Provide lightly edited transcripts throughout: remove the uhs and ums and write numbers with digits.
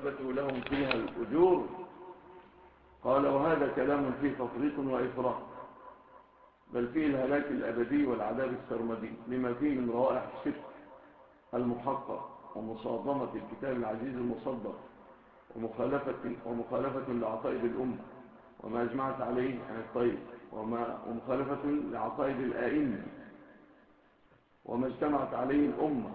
وأثبتوا لهم فيها الأجور. قال وهذا كلام فيه تفريط وإفراط، بل فيه الهلاك الأبدي والعذاب السرمدي لما فيه من روائح الشرك المحقق ومصادمة الكتاب العزيز المصدق ومخالفة لعقائد الأمة وما أجمعت عليه الطيب ومخالفة لعقائد الآئمة وما اجتمعت عليه الأمة.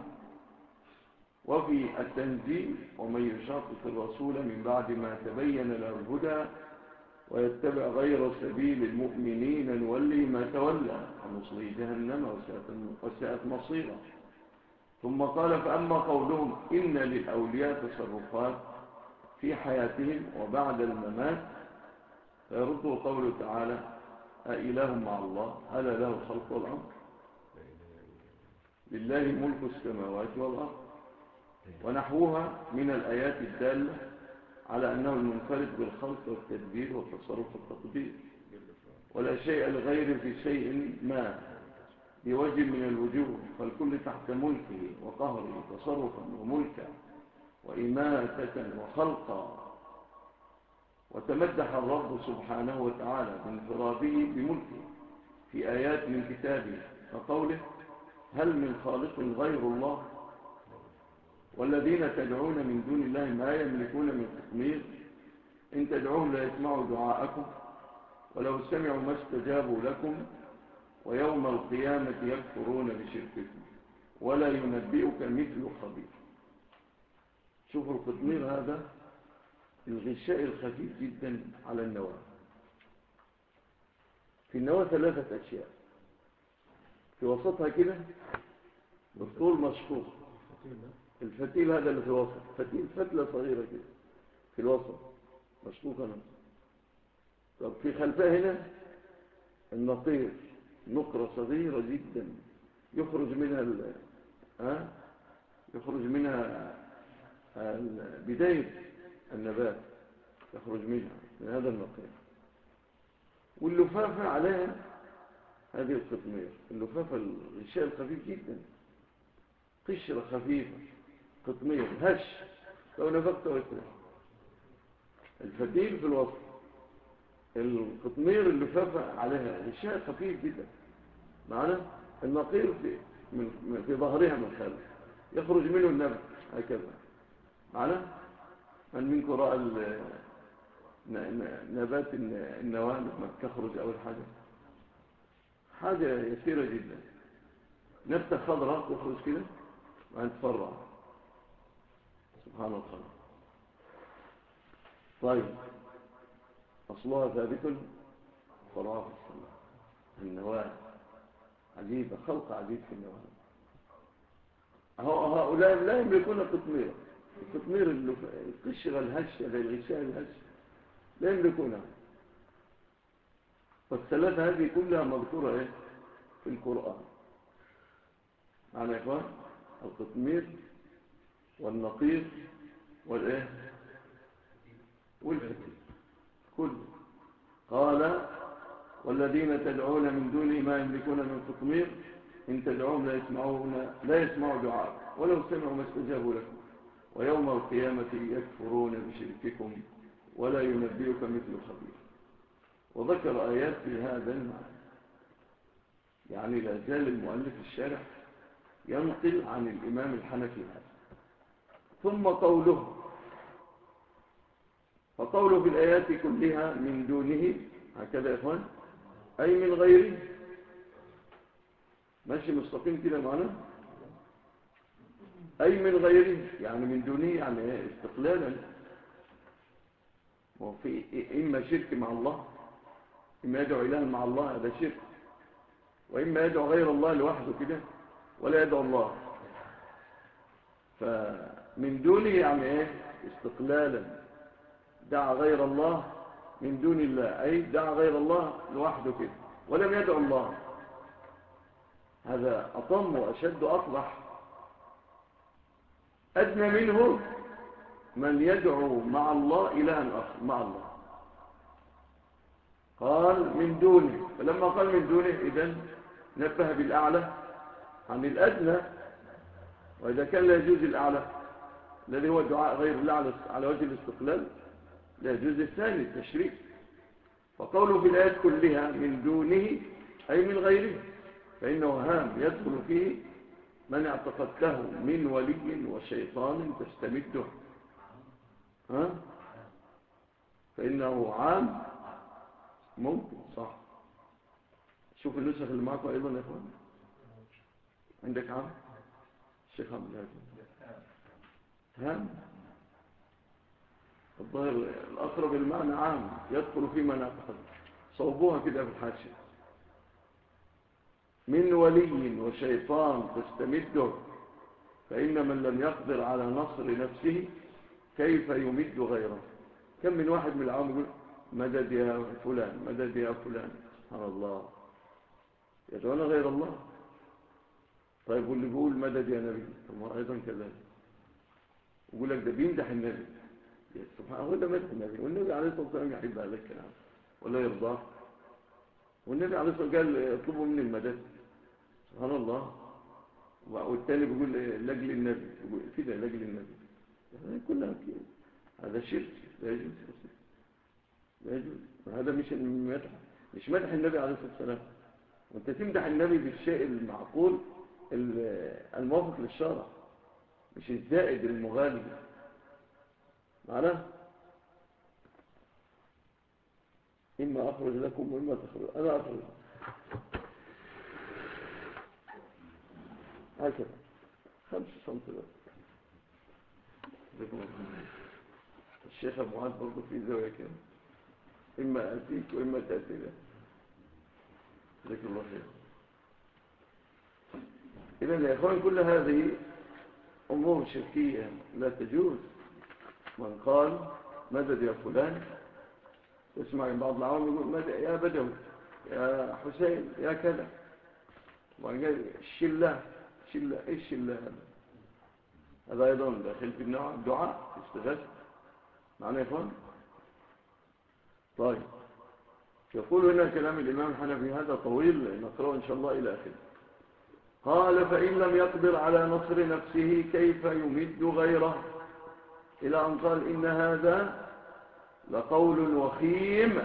وفي التنزيل ومن يشاقق الرسول من بعد ما تبين له الهدى ويتبع غير سبيل المؤمنين نوليه ما تولى ونصليه جهنم وساءت مصيرا. ثم قال فأما قولهم إن للأولياء تصرفات في حياتهم وبعد الممات فيرده قوله تعالى أإله مع الله ألا له الخلق والأمر لله ملك السماوات والأرض ونحوها من الآيات الدالة على أنه المنفرد بالخلق والتدبير والتصرف والتقدير ولا شيء لغيره في شيء ما بوجه من الوجوه، فالكل تحت ملكه وقهره تصرفا وملكا وإماتة وخلقا. وتمدح الرب سبحانه وتعالى بانفراده بملكه في آيات من كتابه كقوله هل من خالق غير الله والذين تدعون من دون الله ما يملكون من قطمير إن تدعوهم لا يسمعوا دعاءكم ولو سمعوا ما استجابوا لكم ويوم القيامة يكفرون بشرككم ولا ينبئك مثل خبير. شوفوا القطمير هذا الغشاء الخفيف جدا على النواة. في النواة 3 أشياء، في وسطها كده بالطول مشفوط الفتيل هذا اللي في الوسط، فتلة صغيرة كده في الوسط مشفوطة منه. طب في خلفها هنا النطير، نقرة صغيرة جدا يخرج منها بداية النبات، يخرج منها من هذا النقير. واللفافة عليها هذه القطمير، اللفافة الغشاء الخفيف جدا، قشرة خفيفة قطمير هش لو نفقت ويترك. الفتيل في الوسط، القطمير اللفافة عليها غشاء خفيف جدا معنا. النقير في ظهرها من خلف يخرج منه النبت هكذا معنا. من منكم رأى نبات النواة لما تخرج أول حاجة يسيرة جدا، نبتة خضراء تخرج كده وأن تفرع سبحان الله. طيب أصلها ثابت فرعها في السماء. النواة عجيبة، خلق عجيب في النواة. هؤلاء لا يملكون قطمير، القطمير القشرة الهشة بالغشاء الهش لا يملكونها. فالثلاثة هذه كلها مذكورة في القرآن معنا يا إخوان. القطمير والنقير والفتيل كل. قال والذين تدعون من دونه ما يملكون من قطمير إن تدعوهم لا يسمعوا دعاء ولو سمعوا ما استجابوا لكم ويوم القيامة يكفرون بشرككم ولا ينبئك مثل خبير. وذكر آيات في هذا المعنى. يعني لا زال المؤلف الشارح ينقل عن الإمام الحنفي هذا. ثم قوله فقوله في الآيات كلها من دونه هكذا يا إخوان أي من غيره. ماشي مستقيم كده معنا. أي من غيره يعني من دونه يعني استقلالا. وفي إما شرك مع الله، إما يدعو إله مع الله هذا شرك، وإما يدعو غير الله لوحده كده ولا يدعو الله. فمن دونه يعني استقلالا، دعا غير الله من دون الله أي دعا غير الله لوحده كده ولم يدعو الله. هذا أطم وأشد أقبح. أدنى منه من يدعو مع الله إلها آخر مع الله. قال من دونه، فلما قال من دونه إذن نبه بالأعلى عن الأدنى. وإذا كان لا يجوز الأعلى الذي هو دعاء غير الله على وجه الاستقلال لا يجوز. الثاني التشريك. فقوله في الآيات كلها من دونه أي من غيره، فإنه هام يدخل فيه من اعتقدته من ولي وشيطان تستمده. ها؟ فإنه عام ممكن صح. شوف النسخ اللي معكم أيضا يا أخوان. عندك عام الشيخ عبد الهادي هام. الظاهر الأقرب المعنى عام يدخل في من اعتقد. صوبوها كده في الحاشية. من ولي وشيطان تستمده، فإن من لم يقدر على نصر نفسه كيف يمد غيره. كم من واحد من العوام يقول مدد يا فلان مدد يا فلان. سبحان الله، يدعون غير الله. طيب واللي بيقول مدد يا نبي ثم أيضا كذلك يقول لك ده بيمدح النبي. سبحان الله، ده مدح النبي، والنبي عليه الصلاة والسلام يحب هذا الكلام ولا يرضاه. والنبي عليه الصلاة والسلام قال اطلبوا مني المدد. سبحان الله. والتاني بيقول لاجل النبي، بيقول كده لاجل النبي. يعني كلها كده. هذا شرك لا يجوز. لا يجوز. هذا مش مدح النبي عليه الصلاة والسلام. وانت تمدح النبي بالشيء المعقول الموافق للشرع، مش الزائد المغالي. معناه إما أخرج لكم وإما تخرج. أنا أخرج هكذا 5 سنتيمتر. الشيخ أبو عاد برضه في زاوية كده، إما أتيك وإما تأتي له. جزاك الله خير. إذن يا إخوان كل هذه أمور شركية لا تجوز. من قال مدد يا فلان، تسمع بعض العوام يقول مدد يا بدوي يا حسين يا كذا، وقال الشلة. شلة إيش الشلة هذا؟ هذا أيضا داخل في النوع الدعاء استغاثة. معنى يا إخوان. طيب يقول هنا كلام الإمام الحنفي هذا طويل نقرأه إن شاء الله إلى آخره. قال فإن لم يقدر على نصر نفسه كيف يمد غيره، إلى أن قال إن هذا لقول وخيم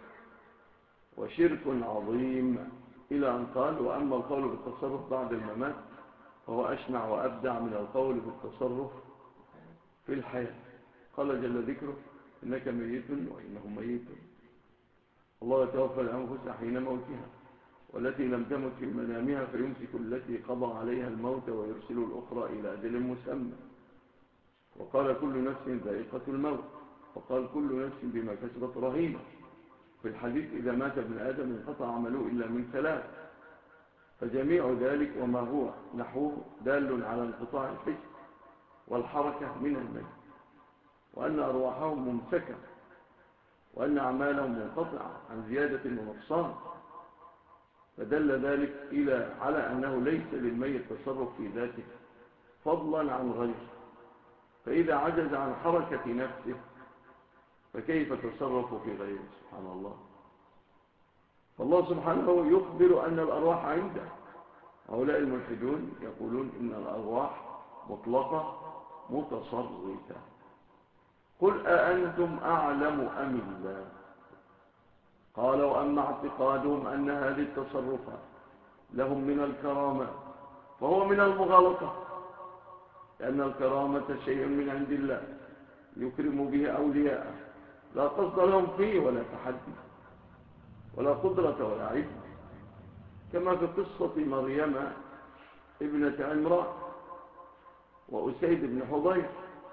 وشرك عظيم، إلى أن قال وأما القول بالتصرف بعد الممات فهو أشنع وأبدع من القول بالتصرف في الحياة. قال جل ذكره إنك ميت وإنهم ميتون. الله يتوفى الأنفس حين موتها والتي لم تمت في منامها فيمسك التي قضى عليها الموت ويرسل الأخرى إلى أجل مسمى. وقال كل نفس ذائقة الموت، وقال كل نفس بما كسبت رهينة. في الحديث إذا مات ابن آدم انقطع عمله إلا من 3، فجميع ذلك وما هو نحوه دال على انقطاع الحس والحركة من الميت، وأن أرواحهم ممسكة، وأن أعمالهم منقطعة عن زيادة ونقصان. فدل ذلك على أنه ليس للميت تصرف في ذاته فضلا عن غيره، فإذا عجز عن حركة نفسه فكيف تصرف في غيره؟ سبحان الله. فالله سبحانه يخبر أن الأرواح عنده. هؤلاء الملحدون يقولون إن الأرواح مطلقة متصرفة. قل أأنتم أعلم أم الله؟ قال وأما اعتقادهم أن هذه التصرفات لهم من الكرامة فهو من المغالطة، لأن الكرامة شيء من عند الله يكرم به أولياءه، لا قصد لهم فيه ولا تحدي ولا قدرة ولا علم، كما في قصة مريم ابنة عمران وأسيد بن حضير.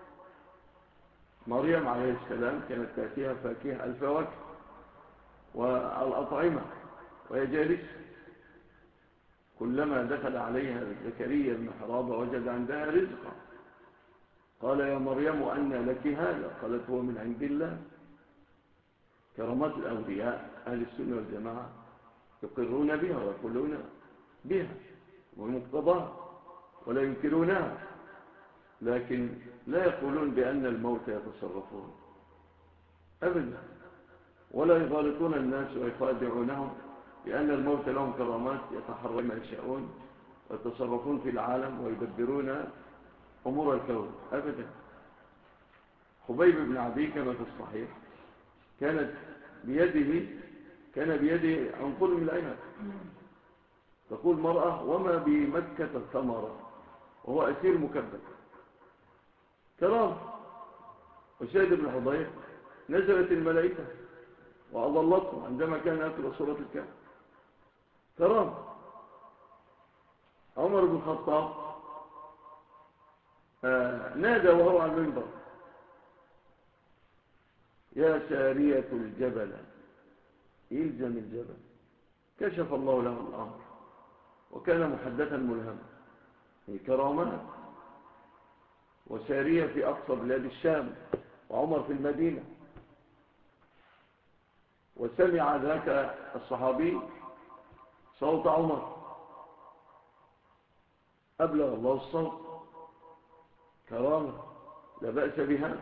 مريم عليه السلام كانت تأتيها فاكهة الفواكه والأطعمة وهي جالسة، كلما دخل عليها زكريا المحراب وجد عندها رزقا قال يا مريم أن لك هذا؟ قالت هو من عند الله. كرامات الأولياء أهل السنة والجماعة يقرون بها ويقولون بها ومقتضاها ولا ينكرونها، لكن لا يقولون بأن الموت يتصرفون أبدا، ولا يغالطون الناس ويخادعونهم بأن الموت لهم كرامات يتحرك ما يشاءون ويتصرفون في العالم ويدبرون أمور الكون أبدا. خبيب بن عدي كما في الصحيح كان بيده عنقود من العنب. تقول مرأة: وما بمكة ثمرة، وهو أسير مكبد. كرام. وشاهد بن حضير: نزلت الملائكة وأضلته عندما كان يقرأ سورة الكهف. كرام. عمر بن الخطاب نادى وهو على المنبر: يا سارية الجبل يلزم الجبل. كشف الله له الأمر وكان محدثا ملهما. كرامات. وسارية في أقصى بلاد الشام وعمر في المدينة. وسمع ذاك الصحابي صوت عمر، أبلغ الله الصوت. كرامة لا بأس بها.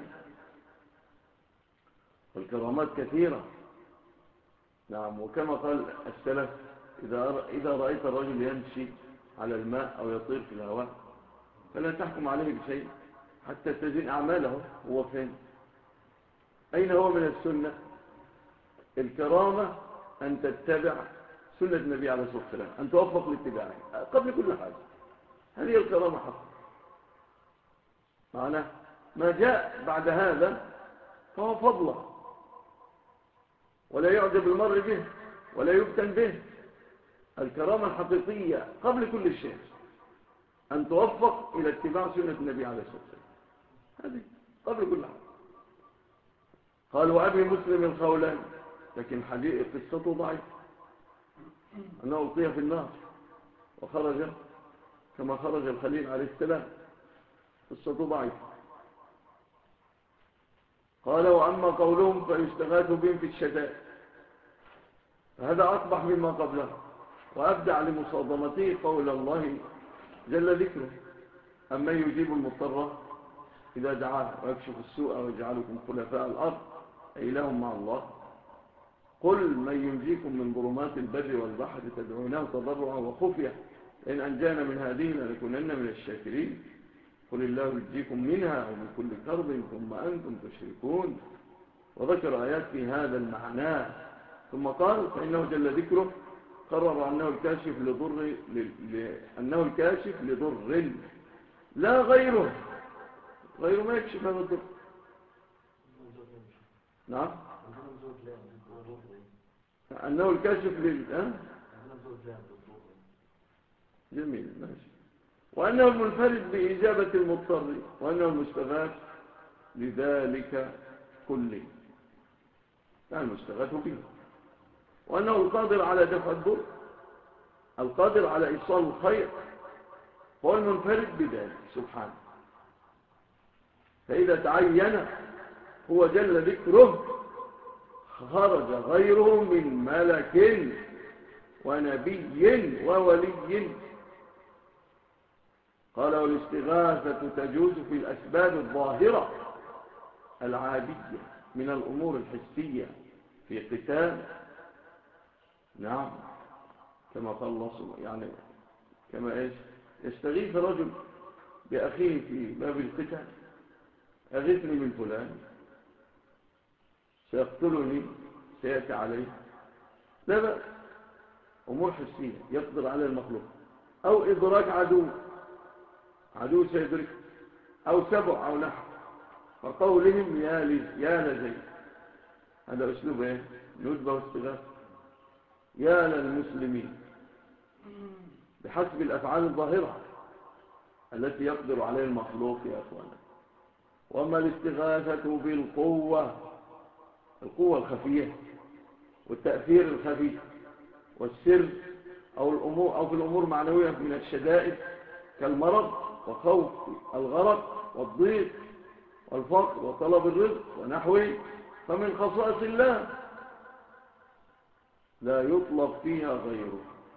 والكرامات كثيرة. نعم. وكما قال السلف: إذا رأيت الرجل يمشي على الماء أو يطير في الهواء فلا تحكم عليه بشيء حتى تزن أعماله. هو فين؟ أين هو من السنة؟ الكرامة أن تتبع سنة النبي عليه الصلاة والسلام، أن توفق لاتباعه قبل كل حاجة. هذه الكرامة حق. معنى ما جاء بعد هذا فهو فضله، ولا يعجب المرء به ولا يفتن به. الكرامة الحقيقية قبل كل شيء أن توفق إلى اتباع سنة النبي عليه الصلاة والسلام. هذه قبل كل حاجة. قال: وأبي مسلم الخولاني، لكن حديث قصته ضعيف، أنه ألقي في النار وخرج كما خرج الخليل عليه السلام. قصته ضعيف. قال: وأما قولهم فيستغاث بهم في الشدائد، فهذا أقبح مما قبله وأبدع لمصادمته قول الله جل ذكره: أما يجيب المضطر إذا دعاه ويكشف السوء ويجعلكم خلفاء الأرض أإله مع الله. قل من ينجيكم من ظلمات البر والبحر تدعونه تضرعا وخفيا لئن أنجانا من هذه لنكونن من الشاكرين. قل الله ينجيكم منها ومن كل كرب ثم أنتم تشركون. وذكر آيات في هذا المعنى. ثم قال: فإنه جل ذكره قرر أنه الكاشف لضر لا غيره ما يكشف هذا الضر. نعم. أنه الكاشف جميل، ماشي. وأنه المنفرد بإجابة المضطر، وأنه المستغاث لذلك كله، يعني المستغاث به. وأنه القادر على دفع الضر، القادر على إيصال الخير، هو المنفرد بذلك سبحانه. فإذا تعين هو جل ذكره خرج غيره من ملك ونبي وولي. قال: والاستغاثة تجوز في الأسباب الظاهرة العادية من الأمور الحسية في قتال. نعم. كما قال الله يعني كما يستغيث رجل بأخيه في باب القتال: أغثني من فلان سيقتلني سيأتي عليه. لا بأس. أمور حسية يقدر على المخلوق، أو إدراك عدو سيدرك، أو سبع أو نحو. فقولهم يا لزي، هذا أسلوب ندبة واستغاثة. يا للمسلمين، بحسب الأفعال الظاهرة التي يقدر عليها المخلوق يا أخوانا. وما الاستغاثة بالقوة، القوة الخفية والتأثير الخفي والسر، أو في الأمور معنوية من الشدائد كالمرض وخوف الغرق والضيق والفقر وطلب الرزق ونحوه، فمن خصائص الله لا يطلب فيها غيره.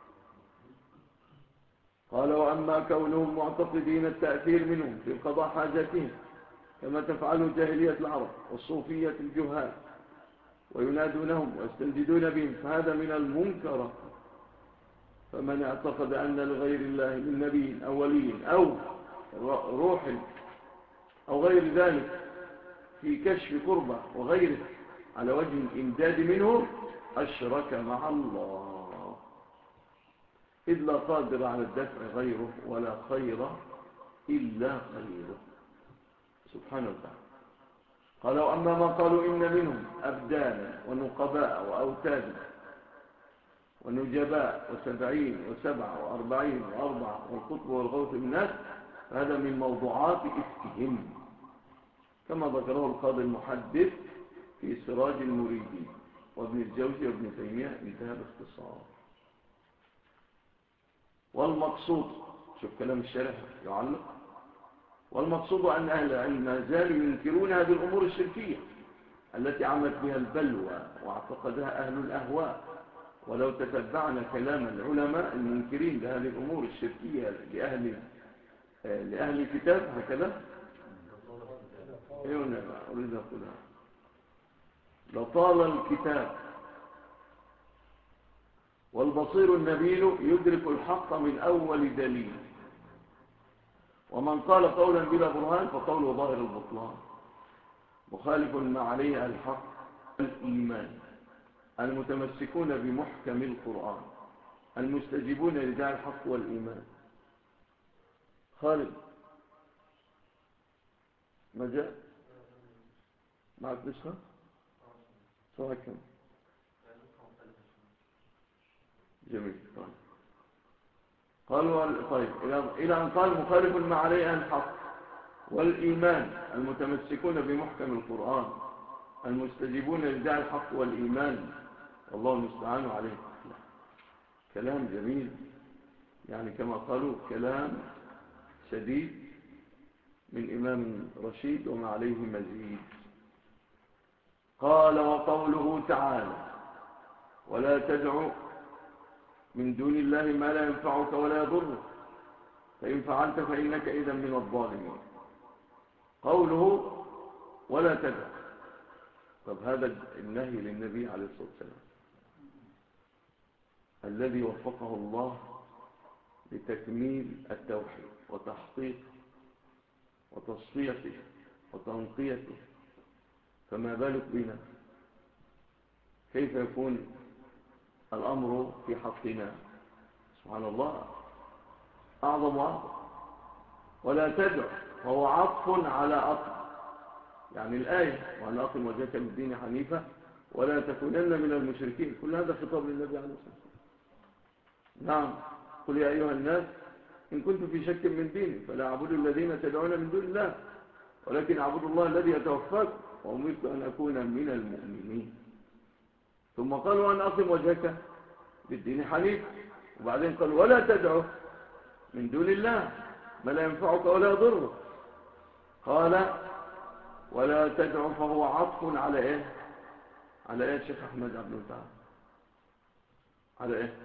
قال: وأما كونهم معتقدين التأثير منهم في قضاء حاجاتهم كما تفعله جاهلية العرب والصوفية الجهال، وينادونهم ويستنجدون بهم، فهذا من المنكر. فمن اعتقد أن لغير الله من نبي أو ولي أو روح أو غير ذلك في كشف قربة وغيره على وجه الإمداد منه أشرك مع الله، إذ لا قادر على الدفع غيره ولا خير إلا خيره سبحانه وتعالى. قالوا أما ما قالوا إن منهم أبدانا ونقباء وأوتادا ونجباء وسبعين وسبعة وأربعين وأربعة والقطب والغوث الناس، فهذا من موضوعات إفكهم كما ذكره القاضي المحدث في سراج المريدين وابن الجوزي وابن تيمية انتهى باختصار. والمقصود، شوف كلام الشارح يعلق، والمقصود أن أهل العلم ما زالوا ينكرون هذه الأمور الشركية التي عمت بها البلوى واعتقدها أهل الأهواء. ولو تتبعنا كلام العلماء المنكرين لهذه الأمور الشركية لأهل الكتاب هكذا أريد أقولها لطال الكتاب والبصير النبيل يدرك الحق من أول دليل، ومن قال قولا بلا برهان فقوله ظاهر البطلان، مخالف ما عليه الحق الإيمان، المتمسكون بمحكم القرآن، المستجيبون لداعي الحق والإيمان. خالد ما جاء معك نسخة صحيح كم جميل. قالوا طيب إلى أن قال مخالف ما عليه الحق والإيمان، المتمسكون بمحكم القرآن، المستجيبون لداعي الحق والإيمان، والله المستعان عليه. كلام جميل، يعني كما قالوا كلام سديد من إمام رشيد وما عليه مزيد. قال وقوله تعالى ولا تدع من دون الله ما لا ينفعك ولا يضرك فإن فعلت فإنك إذا من الظالمين. قوله ولا تدع، طب هذا النهي للنبي عليه الصلاة والسلام الذي وفقه الله لتكميل التوحيد وتحقيقه وتصفيته وتنقيته، فما بالك بنا؟ كيف يكون الأمر في حقنا؟ سبحان الله، أعظم وأعظم. ولا تدع فهو عطف على أقم، يعني الآية وأن أقم وجهك للدين حنيفة ولا تكونن من المشركين، كل هذا خطاب للنبي عليه الصلاة والسلام. نعم، قل يا أيها الناس إن كنتم في شك من ديني فلا أعبد الذين تدعون من دون الله ولكن أعبد الله الذي يتوفاكم وأمرت أن أكون من المؤمنين. ثم قال وأن أقم وجهك للدين حنيفا، وبعدين قال ولا تدعو من دون الله ما لا ينفعك ولا يضرك. قال ولا تدعو فهو عطف على إيه؟ على إيه الشيخ أحمد عبد المتعال؟ على إيه؟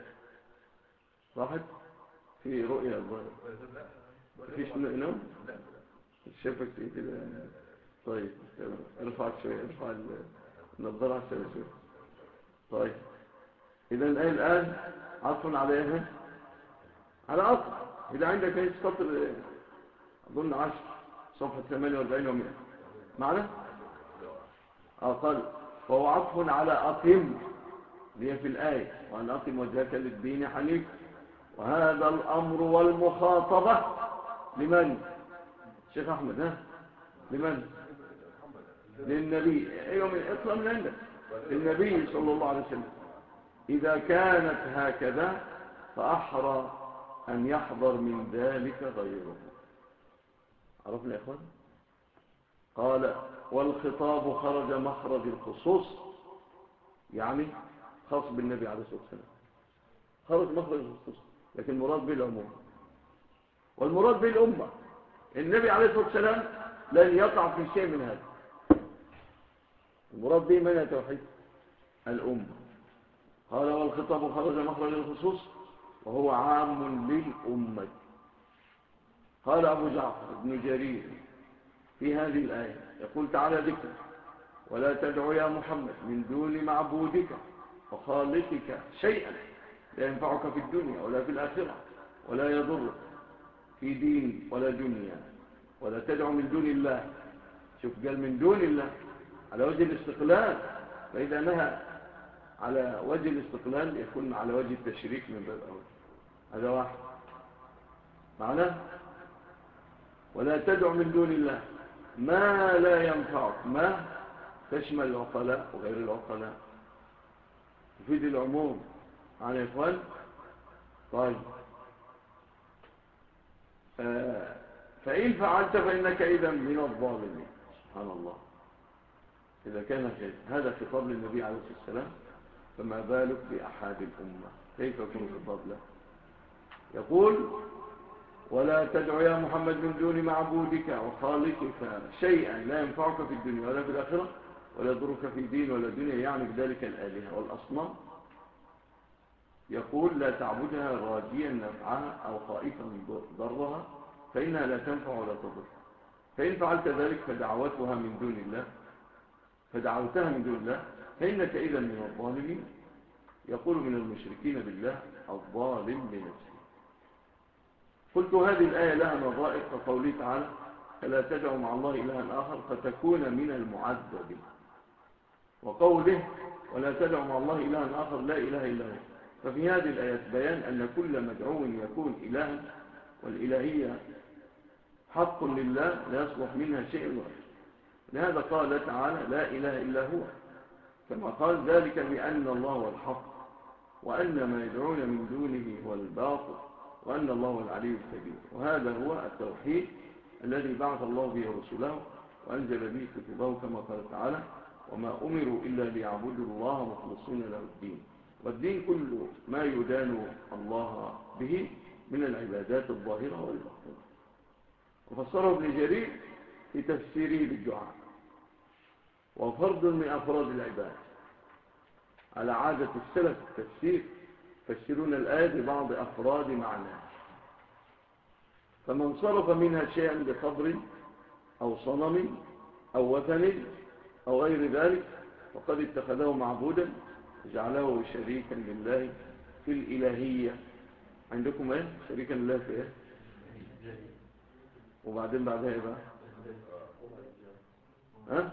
راحت في رؤية الظاهر فيش نوم شافك كده. طيب ارفعك شوية، ارفع النظارة شوية. طيب إذا الآن عطف على إيه؟ على عطف. إذا عندك ايش سطر أظن 10 صفحة 48 و100 معنا؟ قال فهو عطف على أقم اللي هي في الآية وأن أقم وجهك للدين حنيف، وهذا الأمر والمخاطبة لمن؟ شيخ أحمد ها؟ لمن؟ للنبي. أيوة من اطلع من عندك. للنبي صلى الله عليه وسلم. إذا كانت هكذا فأحرى أن يحضر من ذلك غيره. عرفنا يا إخوان؟ قال والخطاب خرج مخرج الخصوص، يعني خاص بالنبي عليه الصلاة والسلام، خرج مخرج الخصوص، لكن المراد به العموم والمراد به الأمة. النبي عليه الصلاة والسلام لن يقع في شيء من هذا. المراد به من التوحيد؟ الأمة. قال والخطاب خرج مخرج الخصوص وهو عام للأمة. قال أبو جعفر بن جرير في هذه الآية يقول تعالى ذكر ولا تدعو يا محمد من دون معبودك وخالقك شيئا لا ينفعك في الدنيا ولا في الآخرة ولا يضرك في دين ولا دنيا، ولا تدعو من دون الله شوف قال من دون الله على وجه الاستقلال، فإذا نهى على وجه الاستقلال يكون على وجه التشريك من باب أول. هذا واحد معناه. ولا تدع من دون الله ما لا ينفعك. ما تشمل العقلاء وغير العقلاء، تفيد العموم. معنا يا إخوان؟ طيب فإن فعلت فإنك إذا من الظالمين. سبحان الله. إذا كان هذا خطاب للنبي عليه الصلاة والسلام، فما بالك بأحد الأمة، كيف يكون خطاب له؟ يقول ولا تدع يا محمد من دون معبودك وخالقك شيئا لا ينفعك في الدنيا ولا في الآخرة ولا يضرك في دين ولا دنيا، يعني بذلك الآلهة والأصنام. يقول لا تعبدها راجيا نفعها أو خائفا ضرها، فإنها لا تنفع ولا تضر. فإن فعلت ذلك فدعوتها من دون الله فإنك إذا من الظالمين. يقول من المشركين بالله الظالم لنفسه. قلت هذه الآية لها نظائر كقوله تعالى فلا تدعوا مع الله إلها آخر فتكون من المعذبين، وقوله ولا تدعوا مع الله إلها آخر لا إله إلا هو. ففي هذه الآيات بيان أن كل مدعو يكون إلها، والإلهية حق لله لا يصلح منها شيء غيره. لهذا قال تعالى لا إله إلا هو، كما قال ذلك بأن الله هو الحق وأن ما يدعون من دونه هو الباطل وأن الله هو العلي الكبير. وهذا هو التوحيد الذي بعث الله به رسوله وأنزل به كتبه، كما قال تعالى وما أمروا إلا ليعبدوا الله مخلصين له الدين. والدين كل ما يدان الله به من العبادات الظاهرة والباطنة. وفسره ابن جرير في تفسيره بالدعاء وفرض من أفراد العباد على عادة السلف التفسير، يفسرون الآية ببعض أفراد معناها. فمن صرف منها شيئا بقبر أو صنم أو وثن أو غير ذلك فقد اتخذه معبودا وجعله شريكا لله في الإلهية. عندكم ايه شريكا لله في ايه؟ وبعدين بعدها ايه بقى؟ ها؟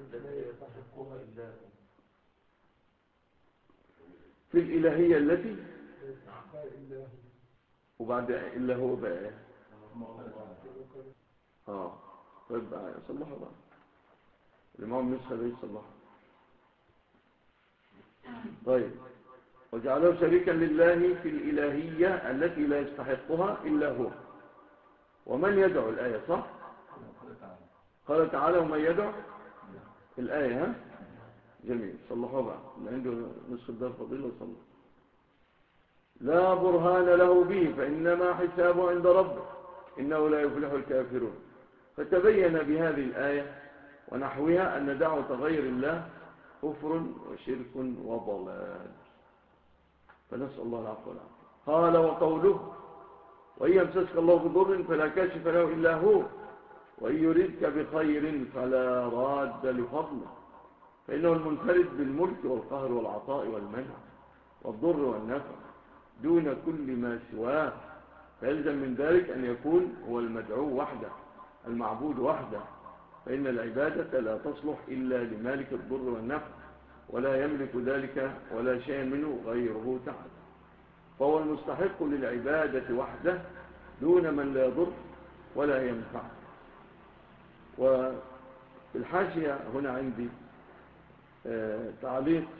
في الإلهية التي وبعد إلا هو بقى ايه؟ طيب صلحوا بقى الإمام نسخة ده يصلحوا. طيب وجعله شريكا لله في الإلهية التي لا يستحقها إلا هو. ومن يدعو الآية صح؟ قال تعالى ومن يدعو الآية. ها جميل صلحوا بقى اللي عنده نسخة دار فضيلة صلح. لا برهان له به فإنما حسابه عند ربه إنه لا يفلح الكافرون. فتبين بهذه الآية ونحوها أن دعوة غير الله كفر وشرك وضلال، فنسأل الله العفو والعافية. قال وقوله وإن يمسسك الله بضر فلا كاشف له إلا هو وإن يردك بخير فلا راد لفضله، فإنه المنفرد بالملك والقهر والعطاء والمنع والضر والنفع دون كل ما سواه. فيلزم من ذلك أن يكون هو المدعو وحده المعبود وحده، فإن العبادة لا تصلح إلا لمالك الضر والنفع ولا يملك ذلك ولا شيء منه غيره تعالى، فهو المستحق للعبادة وحده دون من لا يضر ولا ينفع. وفي الحاشية هنا عندي تعليق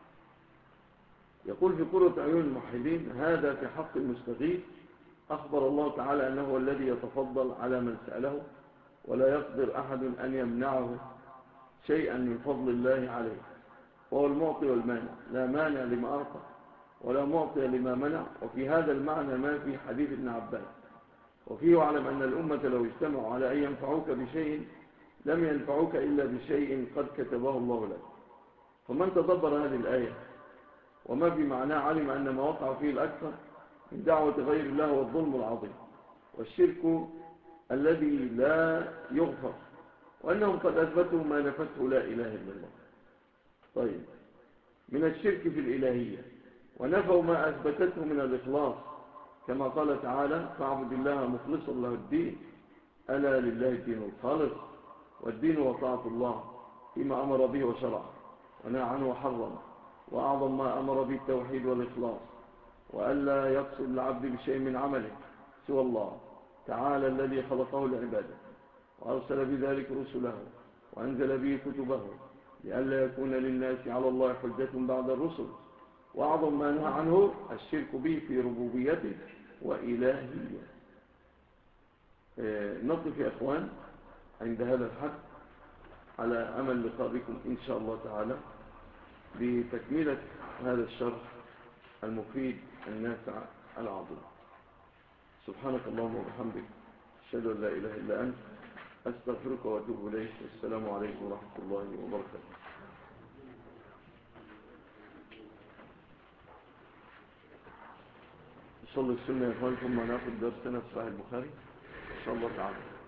يقول في قرة عيون الموحدين هذا في حق المستغيث أخبر الله تعالى أنه هو الذي يتفضل على من سأله ولا يقدر أحد أن يمنعه شيئا من فضل الله عليه، وهو المعطي والمانع لا مانع لما أعطى ولا معطي لما منع. وفي هذا المعنى ما في حديث ابن عباس وفيه واعلم أن الأمة لو اجتمعوا على أن ينفعوك بشيء لم ينفعوك إلا بشيء قد كتبه الله لك. فمن تدبر هذه الآية وما في معناه علم أن ما وقع فيه الأكثر من دعوة غير الله هو الظلم العظيم والشرك الذي لا يغفر، وأنهم قد أثبتوا ما نفته لا إله إلا الله. طيب من الشرك في الإلهية ونفوا ما أثبتته من الإخلاص كما قال تعالى فاعبد الله مخلصا له الدين ألا لله الدين الخالص. والدين وطاعة الله فيما أمر به وشرع ونهى عنه وحرم، وأعظم ما أمر به التوحيد والإخلاص، وألا يقصد العبد بشيء من عمله سوى الله تعالى الذي خلقه لعباده وأرسل بذلك رسله وأنزل به كتبه لئلا يكون للناس على الله حجة بعد الرسل. وأعظم ما نهى عنه الشرك به في ربوبيته وإلهيته. نقف يا إخوان عند هذا الحد على أمل لقاء بكم إن شاء الله تعالى بتكملة هذا الشرح المفيد النافع العظيم. سبحانك اللهم وبحمدك، أشهد أن لا إله إلا أنت، أستغفرك وأتوب إليك. والسلام عليكم ورحمة الله وبركاته. نصلي السنة يا إخوان ثم نأخذ درسنا في صحيح البخاري إن شاء الله تعالى.